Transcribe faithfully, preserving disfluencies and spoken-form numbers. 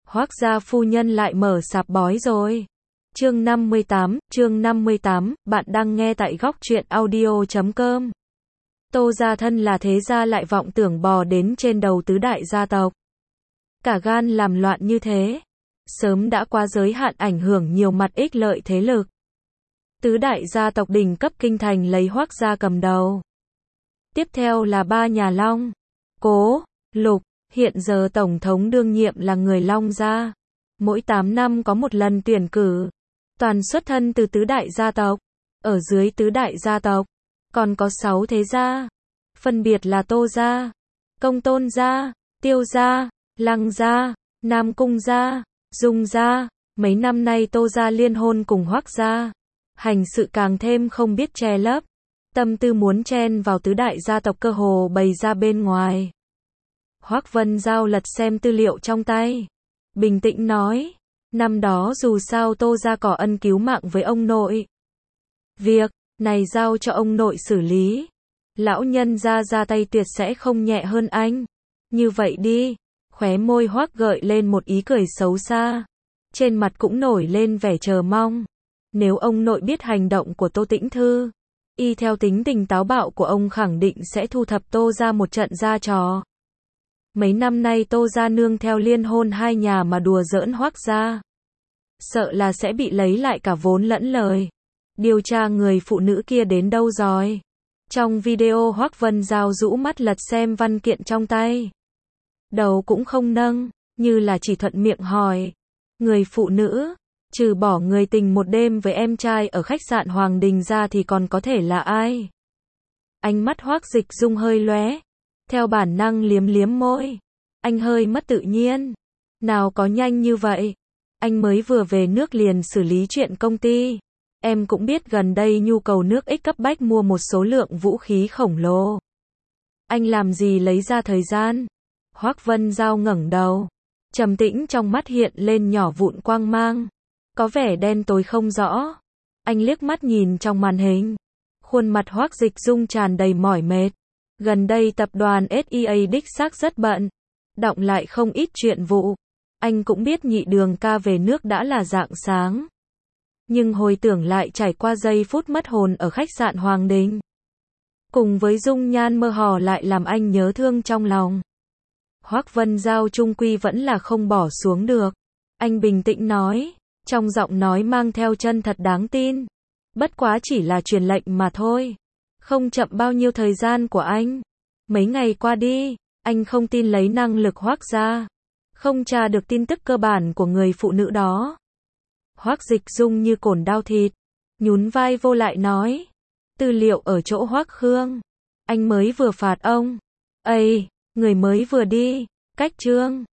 Hoác gia phu nhân lại mở sạp bói rồi. Chương năm mươi tám, chương năm mươi tám, bạn đang nghe tại góc truyện audio chấm com. Tô gia thân là thế gia lại vọng tưởng bò đến trên đầu tứ đại gia tộc. Cả gan làm loạn như thế, sớm đã qua giới hạn ảnh hưởng nhiều mặt ích lợi thế lực. Tứ đại gia tộc đỉnh cấp kinh thành lấy Hoác gia cầm đầu. Tiếp theo là ba nhà Long, Cố, Lục, hiện giờ tổng thống đương nhiệm là người Long gia. Mỗi tám năm có một lần tuyển cử, toàn xuất thân từ tứ đại gia tộc. Ở dưới tứ đại gia tộc, còn có sáu thế gia, phân biệt là Tô gia, Công Tôn gia, Tiêu gia, Lăng gia, Nam Cung gia, Dung gia. Mấy năm nay Tô gia liên hôn cùng Hoác gia, hành sự càng thêm không biết che lấp, tâm tư muốn chen vào tứ đại gia tộc cơ hồ bày ra bên ngoài. Hoác Vân Giao lật xem tư liệu trong tay, bình tĩnh nói, năm đó dù sao Tô gia có ân cứu mạng với ông nội. Việc này giao cho ông nội xử lý. Lão nhân gia ra tay tuyệt sẽ không nhẹ hơn anh. Như vậy đi, khóe môi Hoác gợi lên một ý cười xấu xa. Trên mặt cũng nổi lên vẻ chờ mong. Nếu ông nội biết hành động của Tô Tĩnh Thư, y theo tính tình táo bạo của ông khẳng định sẽ thu thập Tô gia một trận ra trò. Mấy năm nay Tô gia nương theo liên hôn hai nhà mà đùa giỡn Hoác gia, sợ là sẽ bị lấy lại cả vốn lẫn lời. Điều tra người phụ nữ kia đến đâu rồi? Trong video Hoác Vân Giao rũ mắt lật xem văn kiện trong tay, đầu cũng không nâng, như là chỉ thuận miệng hỏi. Người phụ nữ, trừ bỏ người tình một đêm với em trai ở khách sạn Hoàng Đình ra thì còn có thể là ai? Ánh mắt Hoác Dịch Dung hơi lóe, theo bản năng liếm liếm môi. Anh hơi mất tự nhiên. Nào có nhanh như vậy. Anh mới vừa về nước liền xử lý chuyện công ty. Em cũng biết gần đây nhu cầu nước ích cấp bách mua một số lượng vũ khí khổng lồ. Anh làm gì lấy ra thời gian? Hoác Vân Giao ngẩng đầu, trầm tĩnh trong mắt hiện lên nhỏ vụn quang mang, có vẻ đen tối không rõ. Anh liếc mắt nhìn trong màn hình, khuôn mặt Hoác Dịch Dung tràn đầy mỏi mệt. Gần đây tập đoàn ét e a đích xác rất bận, đọng lại không ít chuyện vụ. Anh cũng biết nhị đường ca về nước đã là rạng sáng. Nhưng hồi tưởng lại trải qua giây phút mất hồn ở khách sạn Hoàng Đình, cùng với dung nhan mơ hồ lại làm anh nhớ thương trong lòng. Hoác Vân Giao trung quy vẫn là không bỏ xuống được. Anh bình tĩnh nói, trong giọng nói mang theo chân thật đáng tin. Bất quá chỉ là truyền lệnh mà thôi. Không chậm bao nhiêu thời gian của anh. Mấy ngày qua đi, anh không tin lấy năng lực Hoác gia, không tra được tin tức cơ bản của người phụ nữ đó. Hoác Dịch Dung như cồn đau thịt, nhún vai vô lại nói, tư liệu ở chỗ Hoác Khương. Anh mới vừa phạt ông. Ây, người mới vừa đi, cách chương.